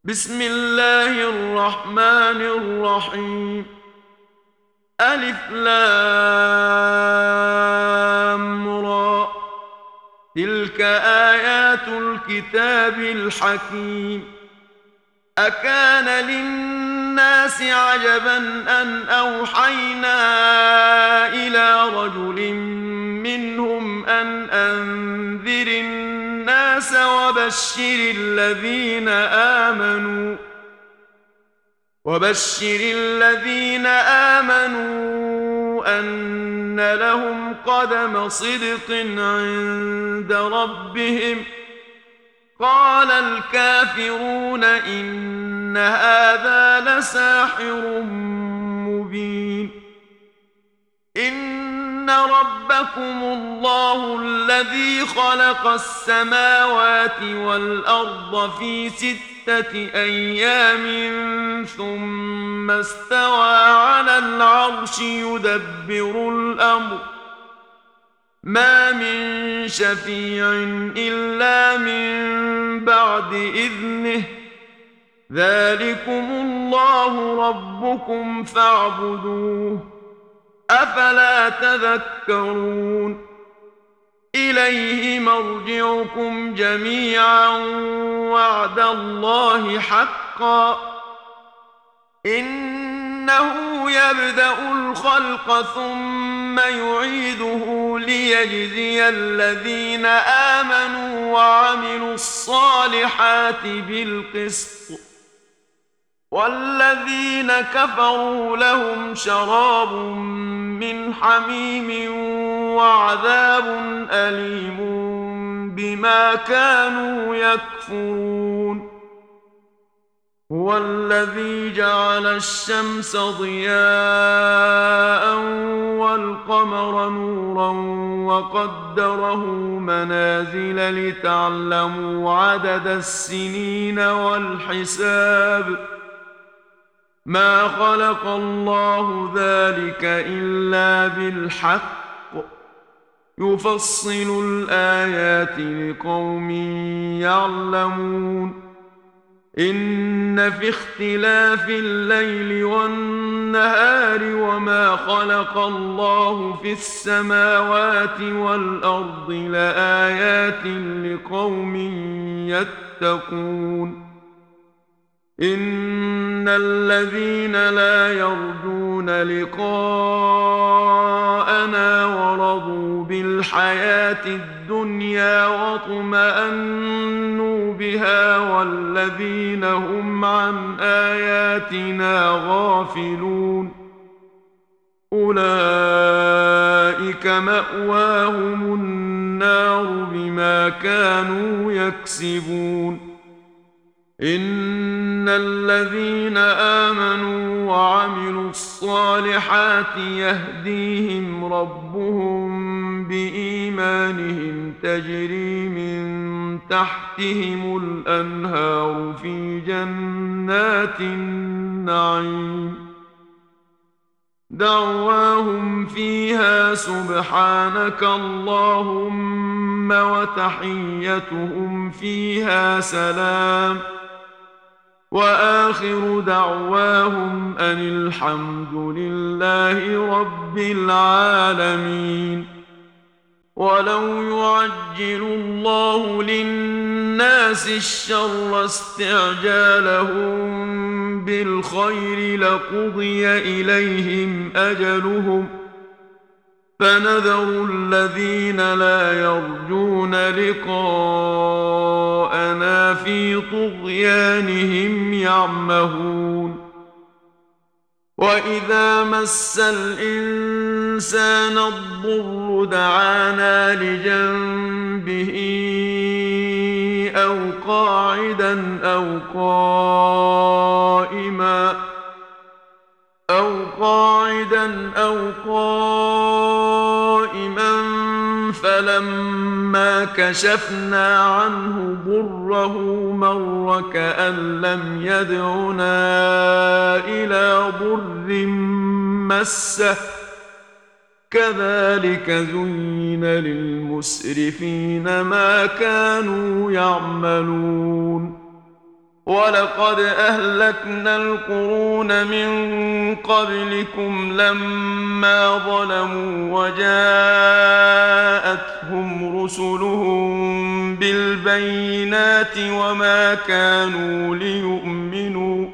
بسم الله الرحمن الرحيم. ألف لام را. تلك آيات الكتاب الحكيم. أكان للناس عجبا أن أوحينا إلى رجل منهم أن أنذر الناس وبشر الذين آمنوا أن لهم قدم صدق عند ربهم. قال الكافرون إن هذا لساحر مبين. إن ربكم الله الذي خلق السماوات والأرض في 6 أيام ثم استوى على العرش يدبر الأمر. ما من شفيع إلا من بعد إذنه. ذلكم الله ربكم فاعبدوه. أفلا تذكرون. إليه مرجعكم جميعا وعد الله حقا. إنه يبدأ الخلق ثم يعيده ليجزي الذين آمنوا وعملوا الصالحات بالقسط، والذين كفروا لهم شراب من حميم وعذاب أليم بما كانوا يكفرون. هو الذي جعل الشمس ضياء والقمر نورا وقدره منازل لتعلموا عدد السنين والحساب. ما خلق الله ذلك إلا بالحق. يفصل الآيات لقوم يعلمون. إن في اختلاف الليل والنهار وما خلق الله في السماوات والأرض لآيات لقوم يتقون. إن الذين لا يرجون لقاءنا ورضوا بالحياة الدنيا واطمأنوا بها والذين هم عن آياتنا غافلون أولئك مأواهم النار بما كانوا يكسبون. إن الذين آمنوا وعملوا الصالحات يهديهم ربهم بإيمانهم تجري من تحتهم الأنهار في جنات النعيم. دعواهم فيها سبحانك اللهم وتحيتهم فيها سلام. وآخر دعواهم أن الحمد لله رب العالمين. ولو يعجل الله للناس الشر استعجالهم بالخير لقضي إليهم أجلهم. فنذر الذين لا يرجون لقاءنا في طغيانهم يعمهون. وإذا مس الإنسان الضر دعانا لجنبه أو قاعدا أو قائما فلما كشفنا عنه ضره مر كأن لم يدعنا إلى ضر مسه. كذلك زين للمسرفين ما كانوا يعملون. ولقد أهلكنا القرون من قبلكم لما ظلموا وجاءتهم رسلهم بالبينات وما كانوا ليؤمنوا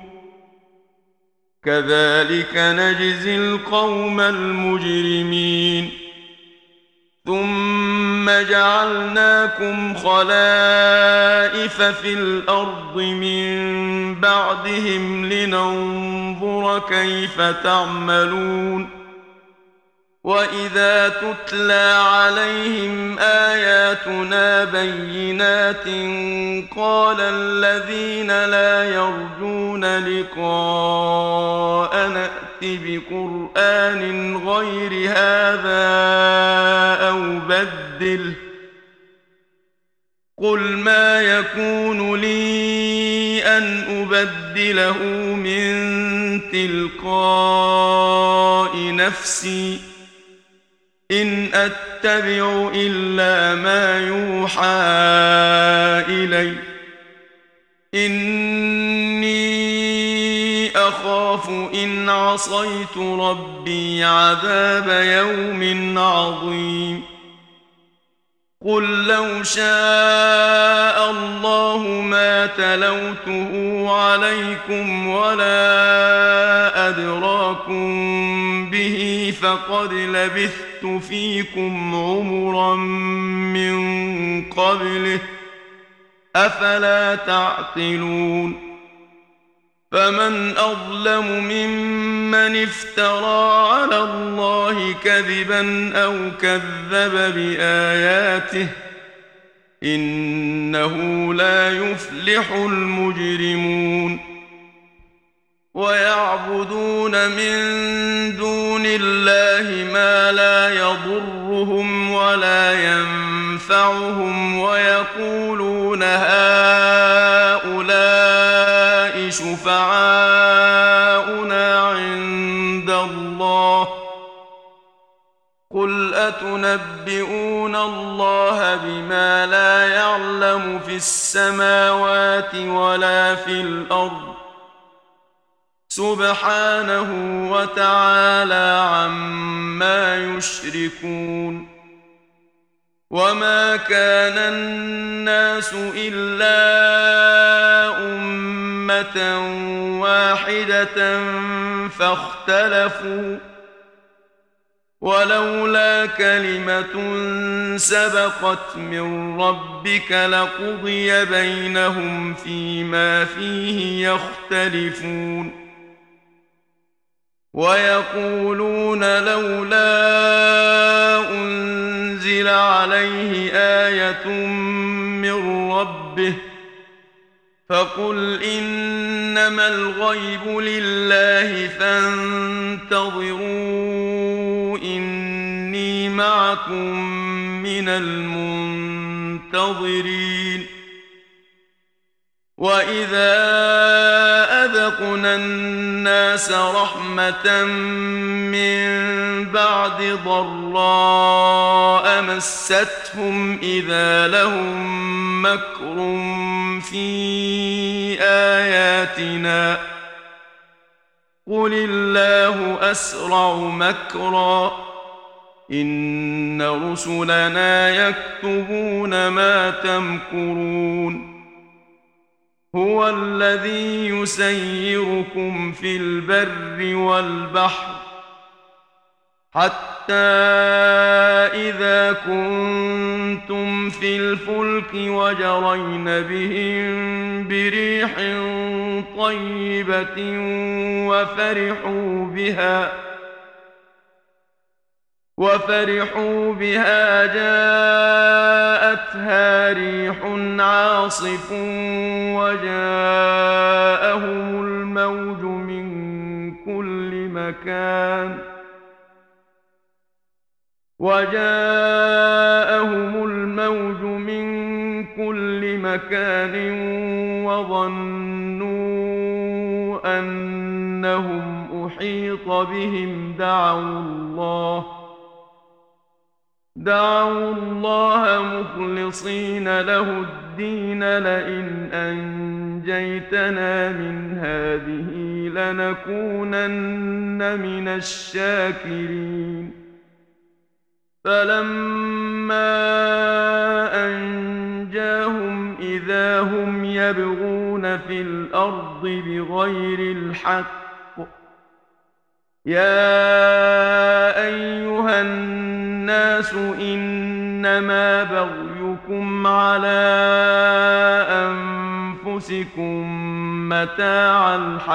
كذلك نجزي القوم المجرمين ثم جعلناكم خلائف في الأرض من بعدهم لننظر كيف تعملون وإذا تتلى عليهم آياتنا بينات قال الذين لا يرجون لقاء نأت بقرآن غير هذا أو بدله قل ما يكون لي أن أبدله من تلقاء نفسي إن أتبع إلا ما يوحى إلي إني أخاف إن عصيت ربي عذاب يوم عظيم قل لو شاء الله ما تلوته عليكم ولا أدراكم به فقد لبثت فيكم عمرا من قبله أفلا تعقلون فمن أظلم ممن افترى على الله كذبا أو كذب بآياته إنه لا يفلح المجرمون ويعبدون من دون الله ما لا يضرهم ولا ينفعهم ويقولون هؤلاء شفعاؤنا عند الله قل أتنبئون الله بما لا يعلم في السماوات ولا في الأرض سبحانه وتعالى عما يشركون وما كان الناس إلا أمة واحدة فاختلفوا ولولا كلمة سبقت من ربك لقضي بينهم فيما فيه يختلفون ويقولون لولا أنزل عليه آية من ربه فقل إنما الغيب لله فانتظروا إني معكم من المنتظرين وإذا أذقنا الناس رحمة من بعد ضراء مستهم إذا لهم مكر في آياتنا قل الله أسرع مكرا إن رسلنا يكتبون ما تمكرون هو الذي يسيركم في البر والبحر حتى إذا كنتم في الفلك وجرين بهم بريح طيبة وفرحوا بها جاءتها ريح عاصف وجاءهم الموج من كل مكان وظنوا أنهم أحيط بهم دعوا الله مخلصين له الدين الدين لئن أنجيتنا من هذه لنكونن من الشاكرين فلما أنجاهم إذا هم يبغون في الأرض بغير الحق يا أيها الناس إنما بغيكم على أنفسكم متاع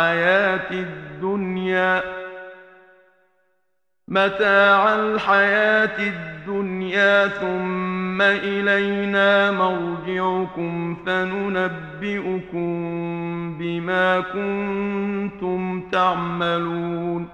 الحياة الدنيا ثم إلينا مرجعكم فننبئكم بما كنتم تعملون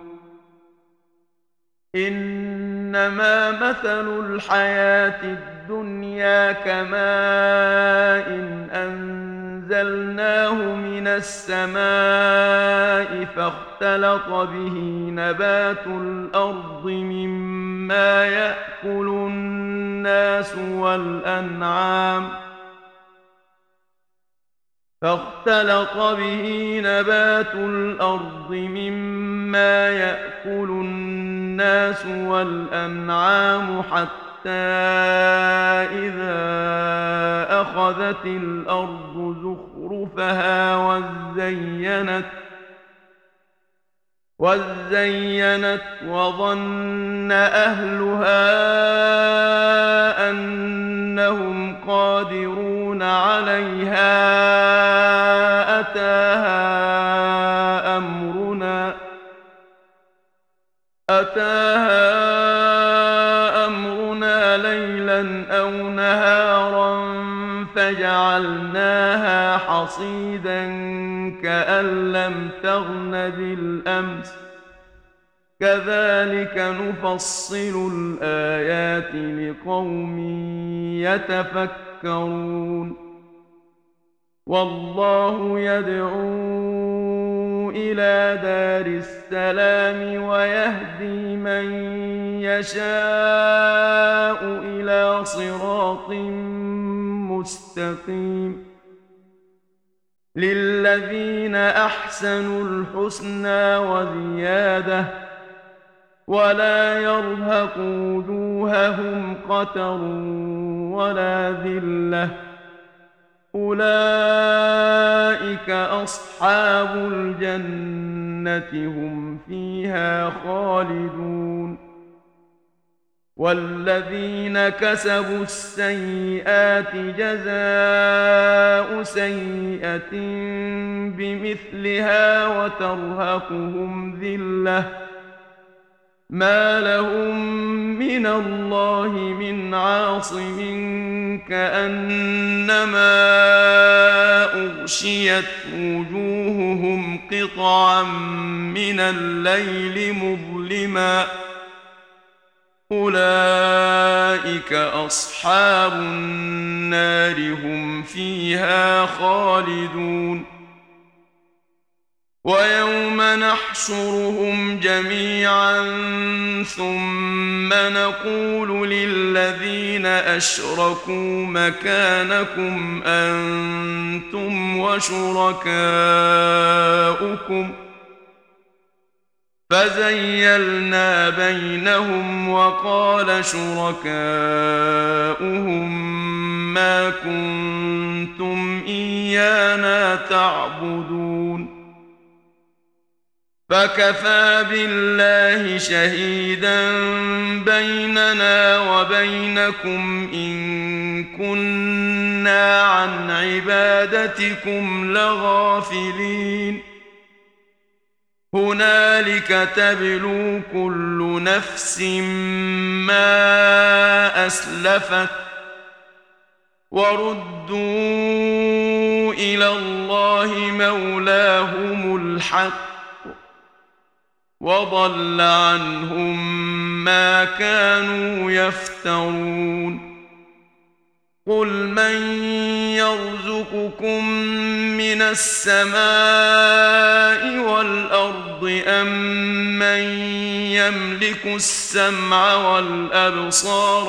إنما مثل الحياة الدنيا كماء أنزلناه من السماء فاختلط به نبات الأرض مما يأكل الناس والأنعام حتى إذا أخذت الأرض زخرفها وزينت وظن أهلها أنهم قادرون عليها أتاها أمرنا ليلا أو نهارا فجعلناها حصيدا كأن لم تغن بالأمس كذلك نفصل الآيات لقوم يتفكرون والله يدعو إلى دار السلام ويهدي من يشاء إلى صراط مستقيم للذين أحسنوا الحسنى وزيادة ولا يرهق وجوههم قتر ولا ذلة أولئك أصحاب الجنة هم فيها خالدون والذين كسبوا السيئات جزاء سيئة بمثلها وترهقهم ذلة ما لهم من الله من عاصم كأنما أغشيت وجوههم قطعا من الليل مظلما أولئك أصحاب النار هم فيها خالدون ويوم نحشرهم جميعا ثم نقول للذين أشركوا مكانكم أنتم وشركاؤكم فزيلنا بينهم وقال شركاؤهم ما كنتم إيانا تعبدون فكفى بالله شهيدا بيننا وبينكم إن كنا عن عبادتكم لغافلين هنالك تبلو كل نفس ما أسلفت وردوا إلى الله مولاهم الحق وضل عنهم ما كانوا يفترون قل من يرزقكم من السماء والأرض أم من يملك السمع والأبصار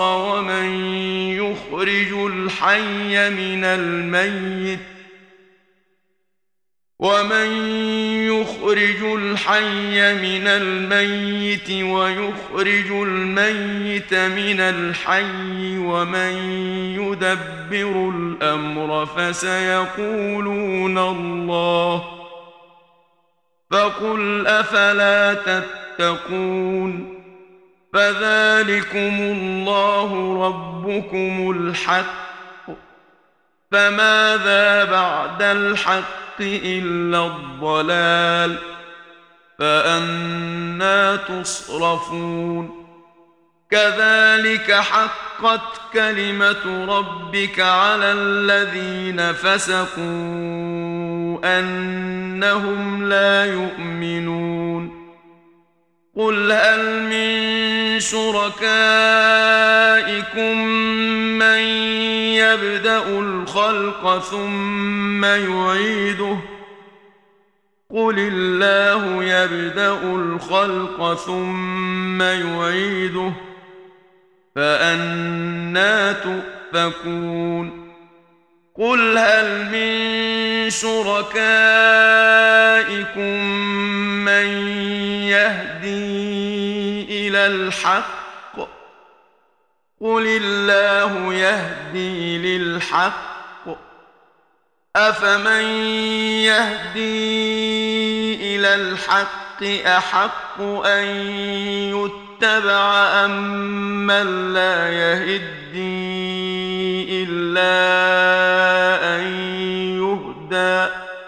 ومن يخرج الحي من الميت ويخرج الميت من الحي ومن يدبر الأمر فسيقولون الله فقل أفلا تتقون فذلكم الله ربكم الحق فماذا بعد الحق إلا الضلال فأنى تصرفون كذلك حقت كلمة ربك على الذين فسقوا أنهم لا يؤمنون قل هل من شركائكم من يبدأ الخلق ثم يعيده قل الله يبدأ الخلق ثم يعيده فأنى تؤفكون قل هل من شركائكم من يهدي إلى الحق قل الله يهدي للحق أفمن يهدي إلى الحق أحق أن يتبع أم من لا يهدي إلا أن يهدى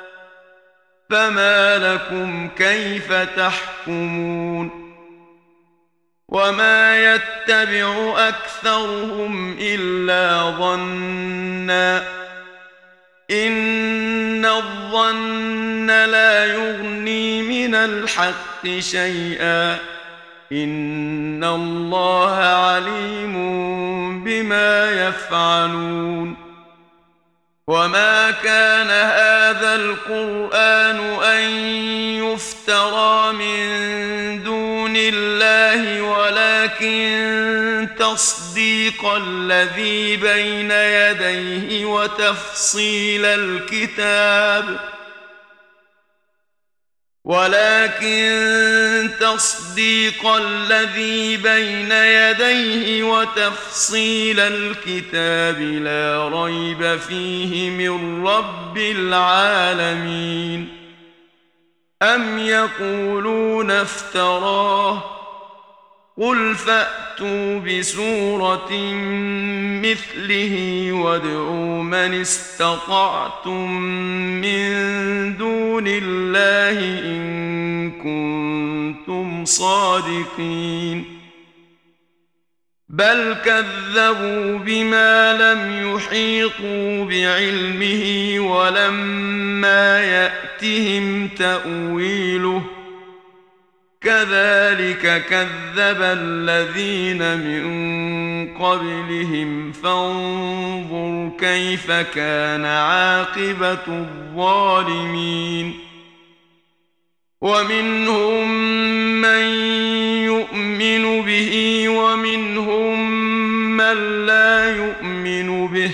فما لكم كيف تحكمون وما يتبع أكثرهم إلا ظنا إن الظن لا يغني من الحق شيئا إن الله عليم بما يفعلون وما كان هذا القرآن أن يفترى من دون الله ولكن تصديق الذي بين يديه وتفصيل الكتاب لا ريب فيه من رب العالمين أم يقولون افتراه قل فأتوا بسورة مثله وادعوا من استطعتم من دون الله إن كنتم صادقين بل كذبوا بما لم يحيطوا بعلمه ولما يأتهم تأويله كذلك كذب الذين من قبلهم فانظر كيف كان عاقبة الظالمين ومنهم من يؤمن به ومنهم من لا يؤمن به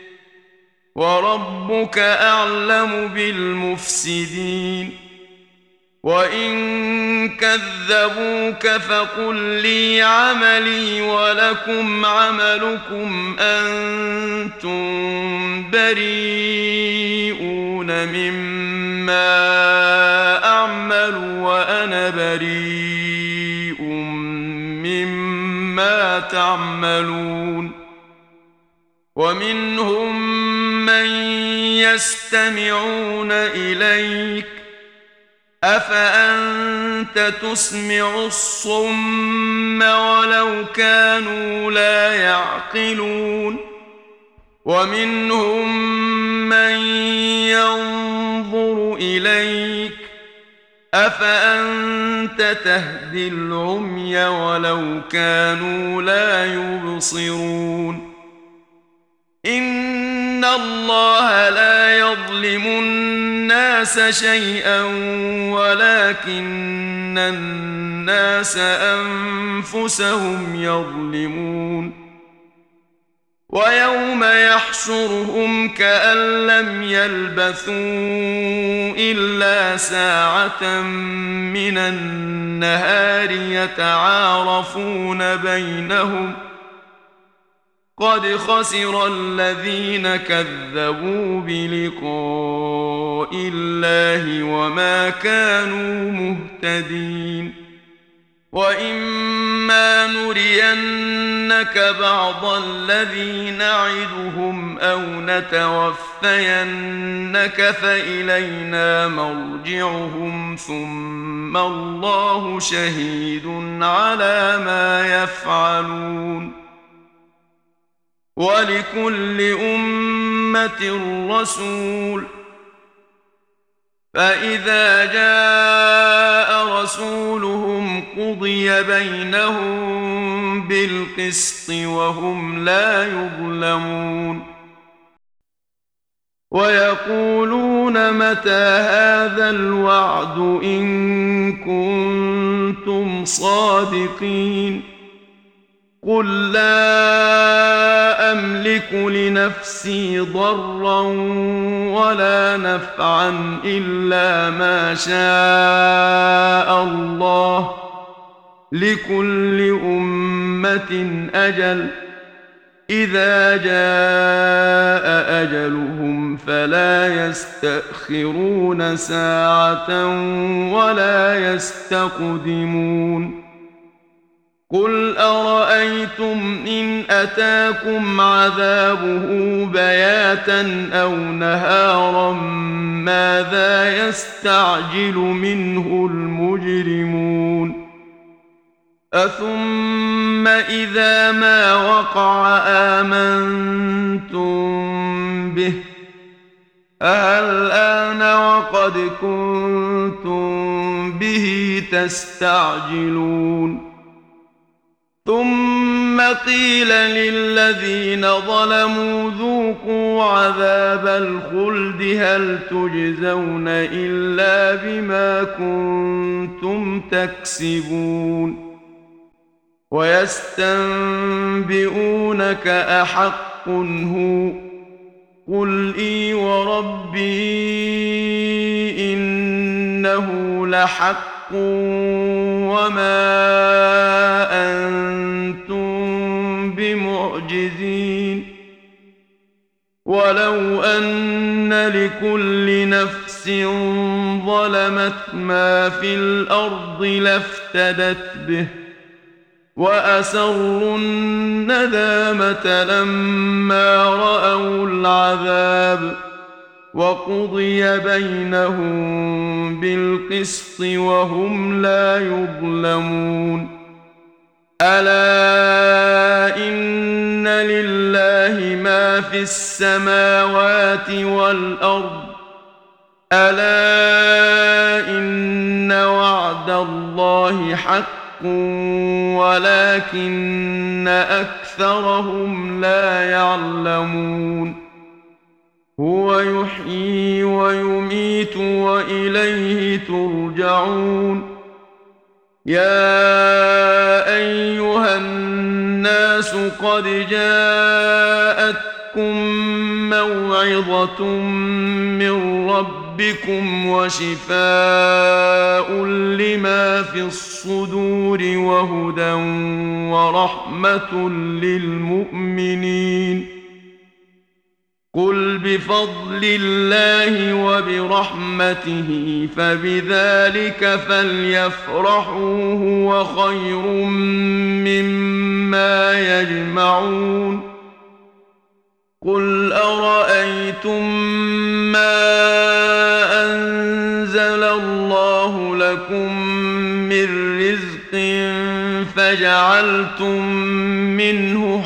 وربك أعلم بالمفسدين وإن كذبوك فقل لي عملي ولكم عملكم أنتم بريئون مما أعمل وأنا بريء مما تعملون ومنهم من يستمعون إليك أفأنت تسمع الصم ولو كانوا لا يعقلون ومنهم من ينظر إليك أفأنت تهدي العمي ولو كانوا لا يبصرون إن الله لا يظلم الناس شيئا ولكن الناس أنفسهم يظلمون ويوم يحشرهم كأن لم يلبثوا إلا ساعة من النهار يتعارفون بينهم قد خسر الذين كذبوا بلقاء الله وما كانوا مهتدين وإما نرينك بعض الذي نعدهم أو نتوفينك فإلينا مرجعهم ثم الله شهيد على ما يفعلون ولكل أمة رسول فإذا جاء رسولهم قضي بينهم بالقسط وهم لا يظلمون ويقولون متى هذا الوعد إن كنتم صادقين قل لا أملك لنفسي ضرا ولا نفعا إلا ما شاء الله لكل أمة أجل إذا جاء أجلهم فلا يستأخرون ساعة ولا يستقدمون قل أرأيتم إن أتاكم عذابه بياتا أو نهارا ماذا يستعجل منه المجرمون أثم إذا ما وقع آمنتم به الآن وقد كنتم به تستعجلون ثم قيل للذين ظلموا ذوقوا عذاب الخلد هل تجزون إلا بما كنتم تكسبون ويستنبئونك أحق هو قل إي وربي إنه لحق وما أنتم بمعجزين ولو أن لكل نفس ظلمت ما في الأرض لافتدت به وأسروا الندامة لما رأوا العذاب وقضي بينهم بالقسط وهم لا يظلمون ألا إن لله ما في السماوات والأرض ألا إن وعد الله حق ولكن أكثرهم لا يعلمون هو يحيي ويميت وإليه ترجعون يا أيها الناس قد جاءتكم موعظة من ربكم وشفاء لما في الصدور وهدى ورحمة للمؤمنين قل بفضل الله وبرحمته فبذلك فليفرحوا هو خير مما يجمعون قل أرأيتم ما أنزل الله لكم من رزق فجعلتم منه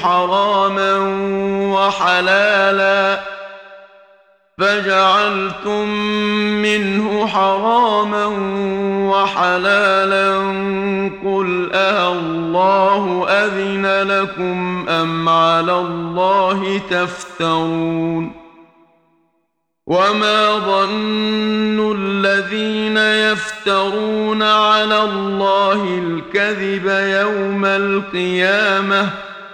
حراما وحلالا قل الله أذن لكم أم على الله تفترون وما ظن الذين يفترون على الله الكذب يوم القيامة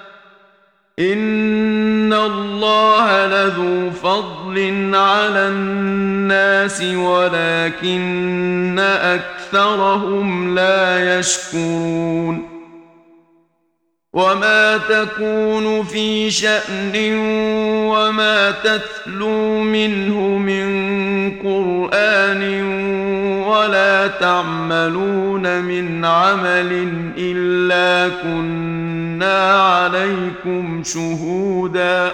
إن الله لذو فضل على الناس ولكن أكثرهم لا يشكرون وما تكون في شأن وما تتلو منه من قرآن ولا تعملون من عمل إلا كنا عليكم شهودا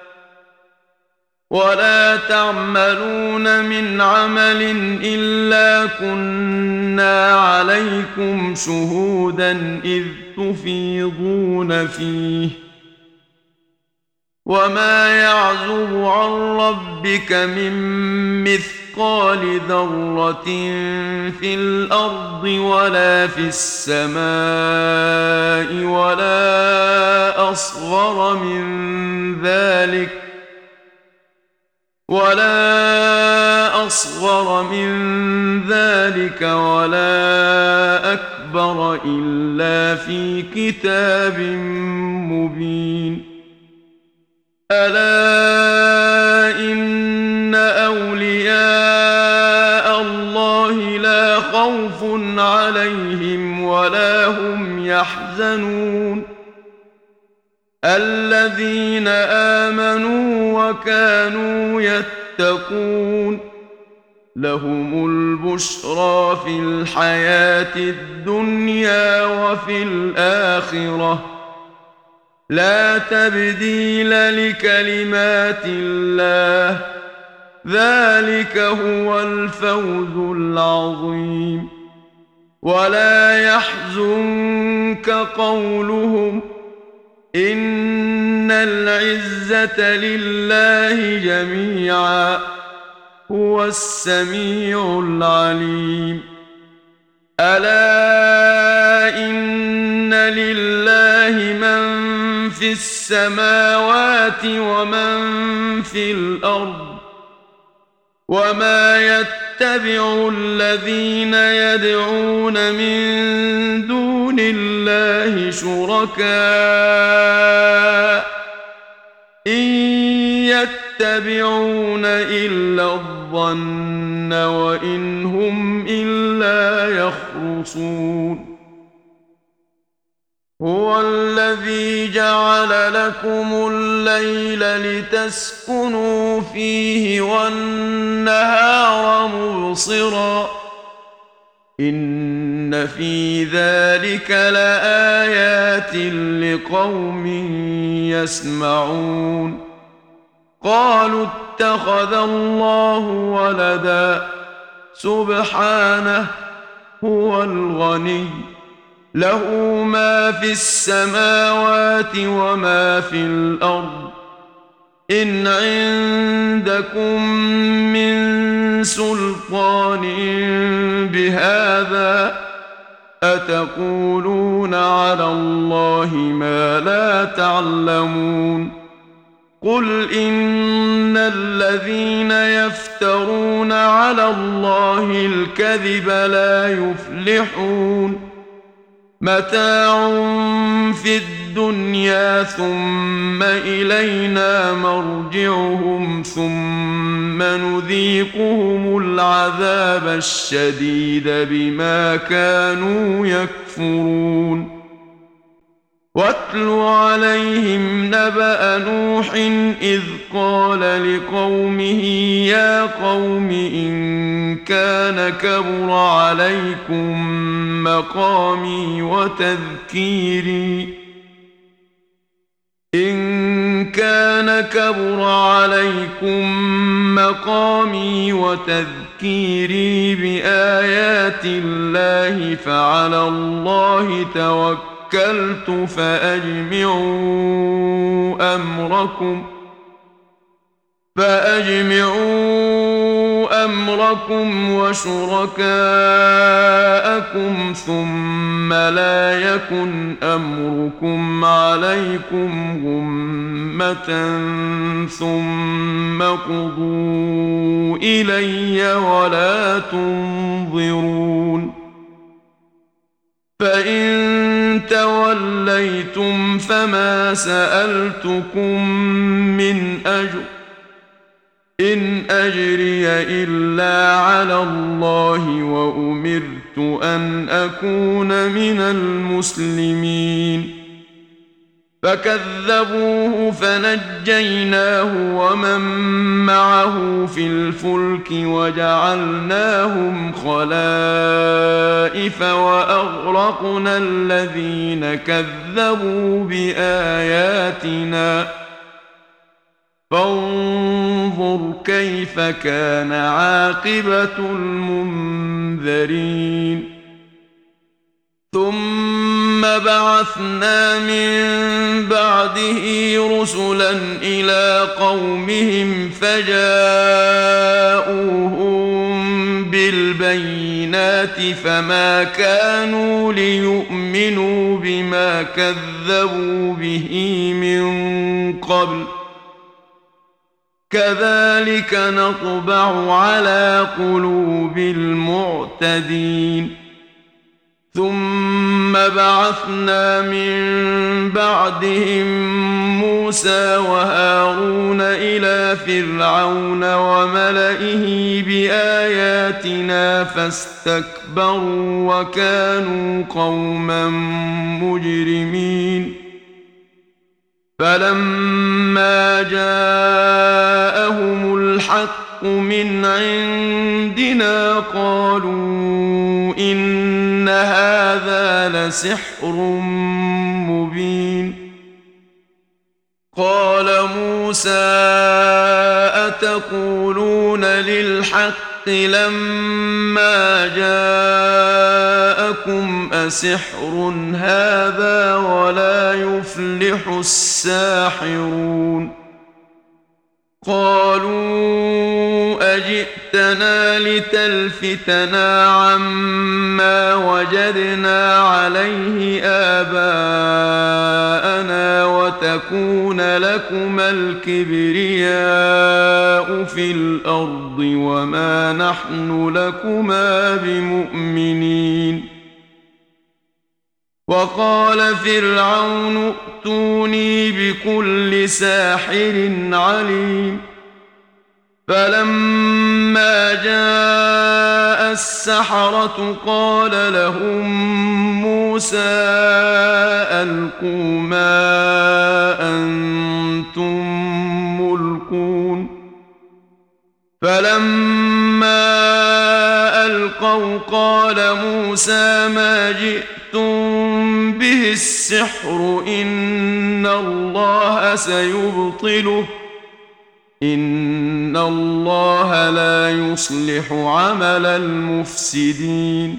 إذ تفيضون فيه وما يعزب عن ربك من مثقال ذرة في الأرض ولا في السماء ولا أصغر من ذلك ولا أكبر إلا في كتاب مبين ألا إن أولياء الله لا خوف عليهم ولا هم يحزنون الذين آمنوا وكانوا يتقون لهم البشرى في الحياة الدنيا وفي الآخرة لا تبديل لكلمات الله ذلك هو الفوز العظيم ولا يحزنك قولهم إن العزة لله جميعا هو السميع العليم ألا إن لله من في السماوات ومن في الأرض وما يتبع الذين يدعون من دون الله شركاء إن يتبعون إلا الظن وإن هم إلا يخرصون هو الذي جعل لكم الليل لتسكنوا فيه والنهار مبصرا إن في ذلك لآيات لقوم يسمعون قالوا اتخذ الله ولدا سبحانه هو الغني له ما في السماوات وما في الأرض إن عندكم من سلطان بهذا أتقولون على الله ما لا تعلمون قل إن الذين يفترون على الله الكذب لا يفلحون متاع في الدنيا ثم إلينا مرجعهم ثم نذيقهم العذاب الشديد بما كانوا يكفرون واتل عليهم نبأ نوح إذ قال لقومه يا قوم إن كان كبر عليكم مقامي وتذكيري بآيات الله فعلى الله توكلت فأجمعوا أمركم وشركاءكم ثم لا يكن أمركم عليكم غمة ثم قضوا إلي ولا تنظرون فإن توليتم فما سألتكم من أجر إن أجري إلا على الله وأمرت أن أكون من المسلمين فكذبوه فنجيناه ومن معه في الفلك وجعلناهم خلائف وأغرقنا الذين كذبوا بآياتنا فانظر كيف كان عاقبة المنذرين ثم بعثنا من بعده رسلا إلى قومهم فجاءوهم بالبينات فما كانوا ليؤمنوا بما كذبوا به من قبل كذلك نطبع على قلوب المعتدين ثم بعثنا من بعدهم موسى وهارون إلى فرعون وملئه بآياتنا فاستكبروا وكانوا قوما مجرمين فلما جاءهم الحق من عندنا قالوا إن هذا لسحر مبين قال موسى أتقولون للحق لما جاءكم أسحر هذا ولا يفلح الساحرون قالوا أجئتنا لتلفتنا عما وجدنا عليه آباءنا وتكون لكما الكبرياء في الأرض وما نحن لكما بمؤمنين وقال فرعون ائتوني بكل ساحر عليم فلما جاء السحرة قال لهم موسى ألقوا ما أنتم ملقون فلما ألقوا قال موسى ما جئتم به السحر إن الله سيبطله إن الله لا يصلح عمل المفسدين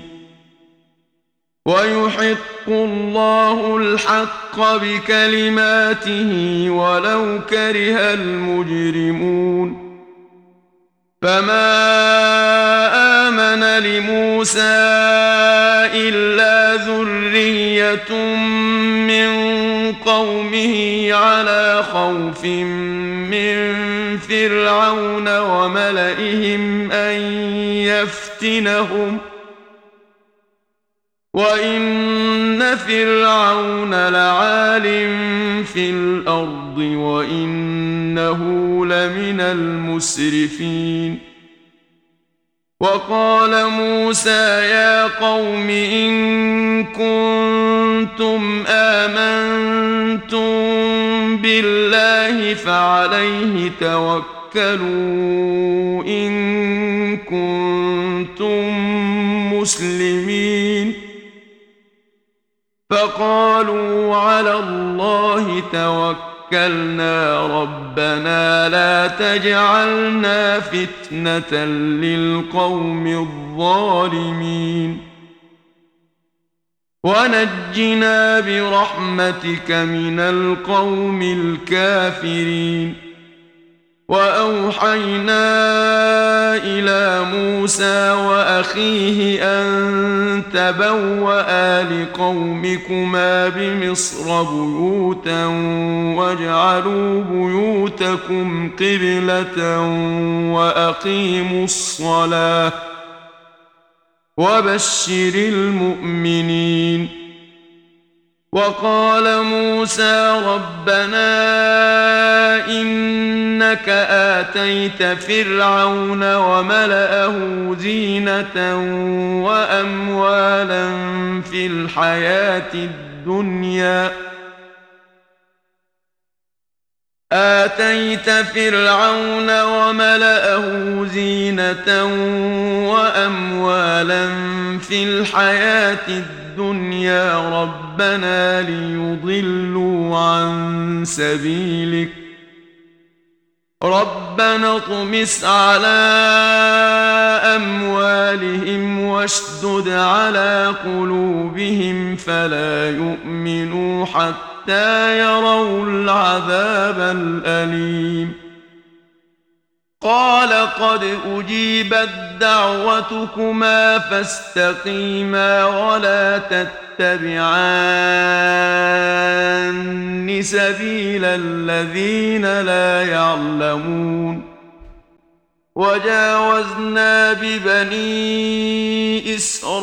ويحق الله الحق بكلماته ولو كره المجرمون فما آمن لموسى إلا ذرية من قومه على خوف من فرعون وملئهم أن يفتنهم وإن فرعون لعال في الأرض وإنه لمن المسرفين وقال موسى يا قوم إن كنتم آمنتم بالله فعليه توكلوا إن كنتم مسلمين فقالوا على الله توكلنا ربنا لا تجعلنا فتنة للقوم الظالمين ونجنا برحمتك من القوم الكافرين وأوحينا إلى موسى وأخيه أن تبوأ لقومكما بمصر بيوتا واجعلوا بيوتكم قبلة وأقيموا الصلاة وبشر المؤمنين. وقال موسى ربنا إنك آتيت فرعون وملأه زينة وأموالا في الحياة الدنيا ربنا ليضلوا عن سبيلك ربنا اطمس على أموالهم واشدد على قلوبهم فلا يؤمنوا حتى يروا العذاب الأليم. قال قد أجيبت دعوتكما فاستقيما ولا تتبعان سبيل الذين لا يعلمون. وجاوزنا ببني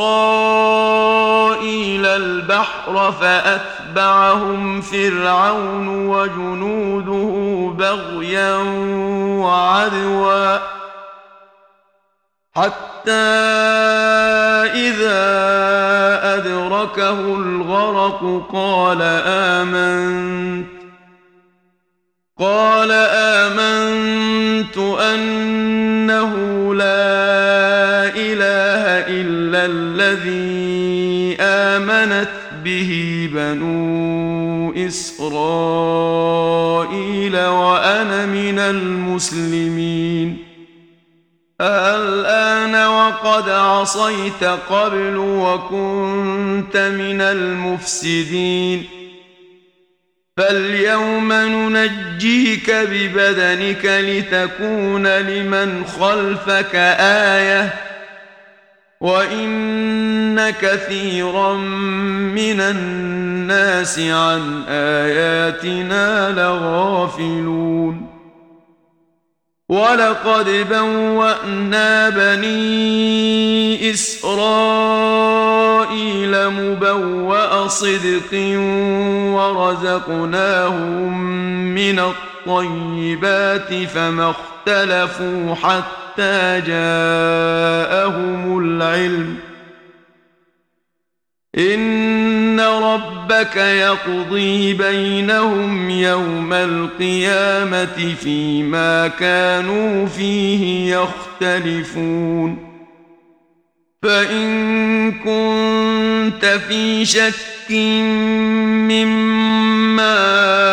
إسرائيل البحر فأتبعهم فرعون وجنوده بغيا وعدوا حتى إذا أدركه الغرق قال آمنت أنه لا إله إلا الذي آمنت به بنو إسرائيل وأنا من المسلمين. الآن وقد عصيت قبل وكنت من المفسدين فاليوم ننجيك ببدنك لتكون لمن خلفك آية وإن كثيرا من الناس عن آياتنا لغافلون. ولقد بوأنا بني إسرائيل مبوأ صدق ورزقناهم من الطيبات فما اختلفوا حتى جاءهم العلم إن ربك يقضي بينهم يوم القيامة فيما كانوا فيه يختلفون. فإن كنت في شك مما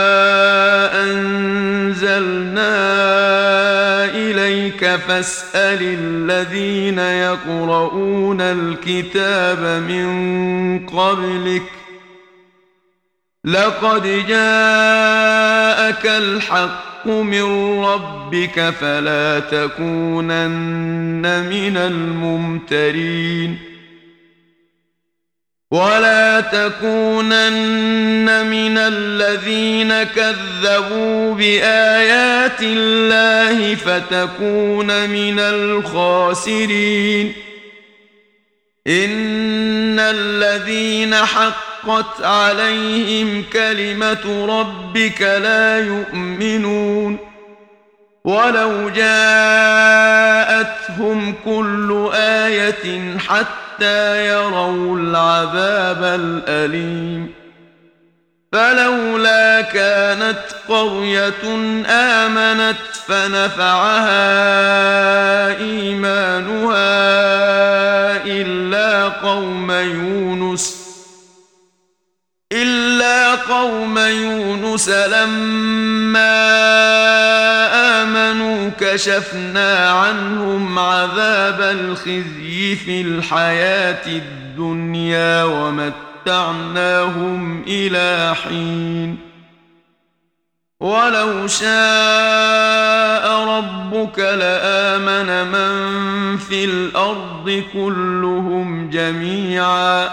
أنزلنا إليك فاسأل الذين يقرؤون الكتاب من قبلك لقد جاءك الحق من ربك فلا تكونن من الممترين. ولا تكونن من الذين كذبوا بآيات الله فتكون من الخاسرين. إن الذين حقت عليهم كلمة ربك لا يؤمنون ولو جاءتهم كل آية حتى يروا العذاب الأليم. فلولا كانت قرية آمنت فنفعها إيمانها إلا قوم يونس لما آمنوا كشفنا عنهم عذاب الخزي في الحياة الدنيا ومتعناهم إلى حين. ولو شاء ربك لآمن من في الأرض كلهم جميعا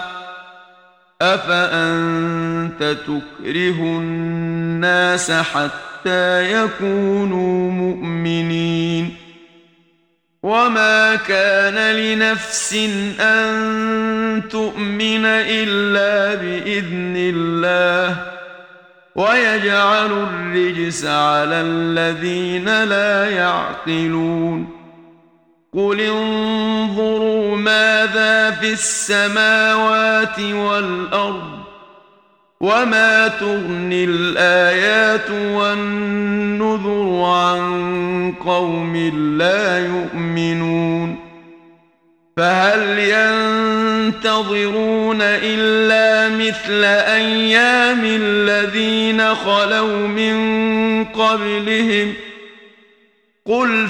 أفأنت تكره الناس حتى يكونوا مؤمنين وما كان لنفس أن تؤمن إلا بإذن الله ويجعل الرجس على الذين لا يعقلون قل انظروا ماذا في السماوات والأرض وما تغني الآيات والنذر عن قوم لا يؤمنون فهل ينتظرون إلا مثل أيام الذين خلوا من قبلهم قل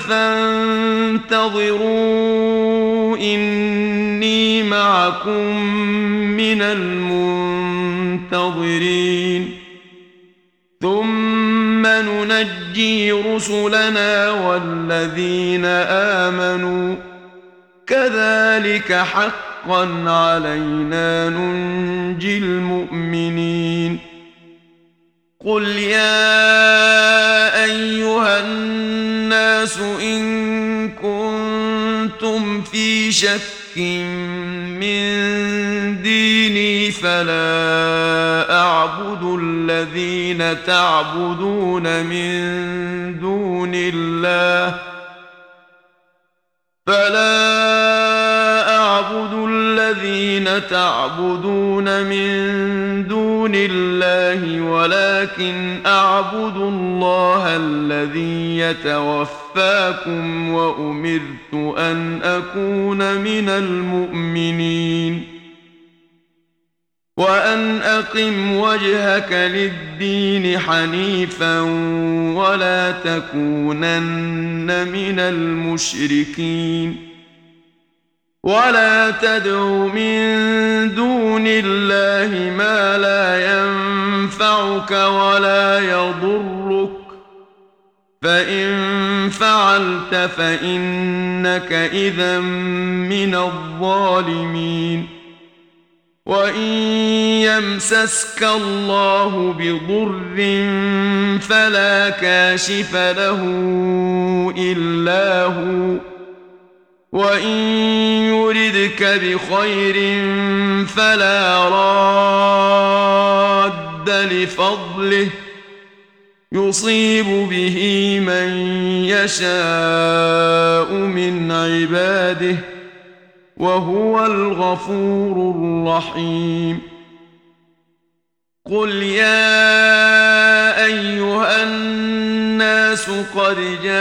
فانتظروا إني معكم من المنتظرين ثم ننجي رسلنا والذين آمنوا كذلك حقا علينا ننجي المؤمنين قل يا أيها الناس إن كنتم في شك من ديني فلا أعبد الذين تعبدون من دون الله ولكن أعبد الله الذي يتوفاكم وأمرت أن أكون من المؤمنين وأن أقم وجهك للدين حنيفا ولا تكونن من المشركين ولا تدع من دون الله ما لا ينفعك ولا يضرك فإن فعلت فإنك إذا من الظالمين وإن يمسسك الله بضر فلا كاشف له إلا هو وإن يردك بخير فلا راد لفضله يصيب به من يشاء من عباده وهو الغفور الرحيم قل يا أيها الناس قد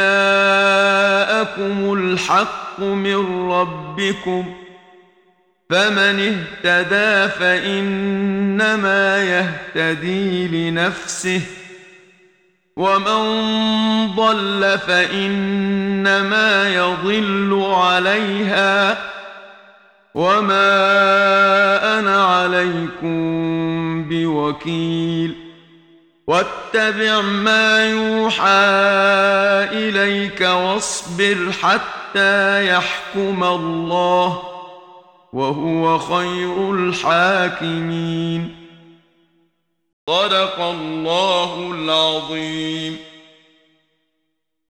جاءكم الحق من ربكم فمن اهتدى فإنما يهتدي لنفسه ومن ضل فإنما يضل عليها وما أنا عليكم بوكيل واتبع ما يوحى إليك واصبر حتى يحكم الله وهو خير الحاكمين صدق الله العظيم.